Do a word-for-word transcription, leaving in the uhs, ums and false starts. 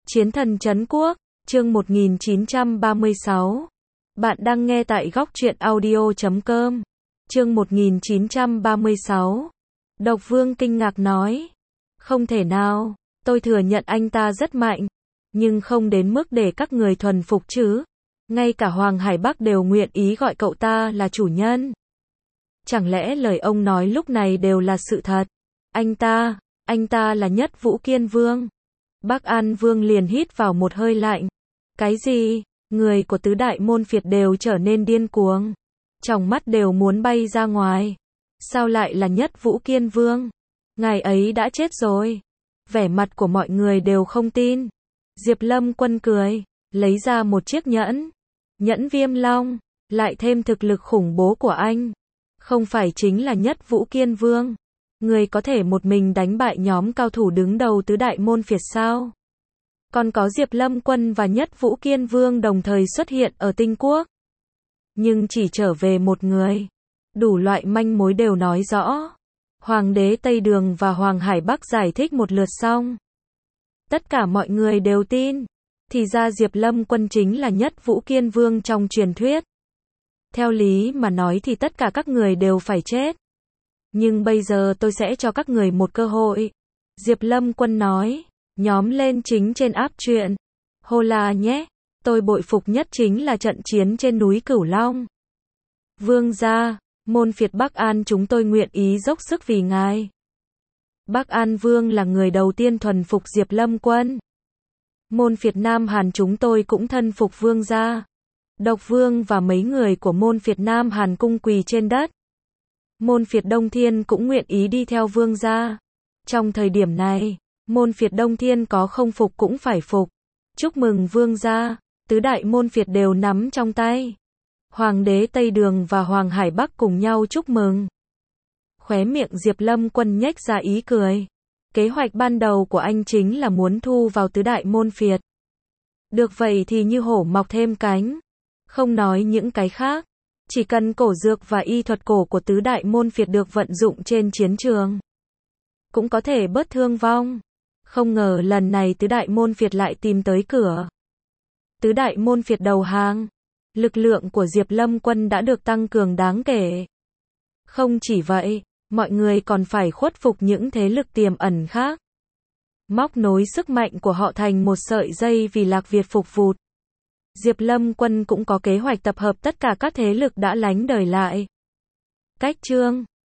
Chiến thần trấn quốc, chương một nghìn chín trăm ba mươi sáu. Bạn đang nghe tại góc truyện audio chấm com. Chương một nghìn chín trăm ba mươi sáu. Độc Vương kinh ngạc nói. Không thể nào, tôi thừa nhận anh ta rất mạnh, nhưng không đến mức để các người thuần phục chứ. Ngay cả Hoàng Hải Bắc đều nguyện ý gọi cậu ta là chủ nhân. Chẳng lẽ lời ông nói lúc này đều là sự thật? Anh ta, anh ta là Nhất Vũ Kiên Vương. Bắc An Vương liền hít vào một hơi lạnh. Cái gì? Người của tứ đại môn phiệt đều trở nên điên cuồng. Trong mắt đều muốn bay ra ngoài. Sao lại là Nhất Vũ Kiên Vương? Ngài ấy đã chết rồi. Vẻ mặt của mọi người đều không tin. Diệp Lâm Quân cười, lấy ra một chiếc nhẫn. Nhẫn Viêm Long, lại thêm thực lực khủng bố của anh. Không phải chính là Nhất Vũ Kiên Vương. Người có thể một mình đánh bại nhóm cao thủ đứng đầu tứ đại môn phiệt sao? Còn có Diệp Lâm Quân và Nhất Vũ Kiên Vương đồng thời xuất hiện ở Tinh Quốc. Nhưng chỉ trở về một người. Đủ loại manh mối đều nói rõ. Hoàng đế Tây Đường và Hoàng Hải Bắc giải thích một lượt xong. Tất cả mọi người đều tin. Thì ra Diệp Lâm Quân chính là Nhất Vũ Kiên Vương trong truyền thuyết. Theo lý mà nói thì tất cả các người đều phải chết. Nhưng bây giờ tôi sẽ cho các người một cơ hội. Diệp Lâm Quân nói. Nhóm lên chính trên app truyện. Hô la nhé. Tôi bội phục nhất chính là trận chiến trên núi Cửu Long. Vương gia, môn phiệt Bắc An chúng tôi nguyện ý dốc sức vì ngài. Bắc An Vương là người đầu tiên thuần phục Diệp Lâm Quân. Môn phiệt Nam Hàn chúng tôi cũng thân phục vương gia. Độc Vương và mấy người của môn phiệt Nam Hàn cung quỳ trên đất. Môn phiệt Đông Thiên cũng nguyện ý đi theo vương gia. Trong thời điểm này, môn phiệt Đông Thiên có không phục cũng phải phục. Chúc mừng vương gia, tứ đại môn phiệt đều nắm trong tay. Hoàng đế Tây Đường và Hoàng Hải Bắc cùng nhau chúc mừng. Khóe miệng Diệp Lâm Quân nhếch ra ý cười. Kế hoạch ban đầu của anh chính là muốn thu vào tứ đại môn phiệt. Được vậy thì như hổ mọc thêm cánh. Không nói những cái khác. Chỉ cần cổ dược và y thuật cổ của tứ đại môn phiệt được vận dụng trên chiến trường. Cũng có thể bớt thương vong. Không ngờ lần này tứ đại môn phiệt lại tìm tới cửa. Tứ đại môn phiệt đầu hàng. Lực lượng của Diệp Lâm Quân đã được tăng cường đáng kể. Không chỉ vậy, mọi người còn phải khuất phục những thế lực tiềm ẩn khác. Móc nối sức mạnh của họ thành một sợi dây vì Lạc Việt phục vụt. Diệp Lâm Quân cũng có kế hoạch tập hợp tất cả các thế lực đã lánh đời lại. Cách chương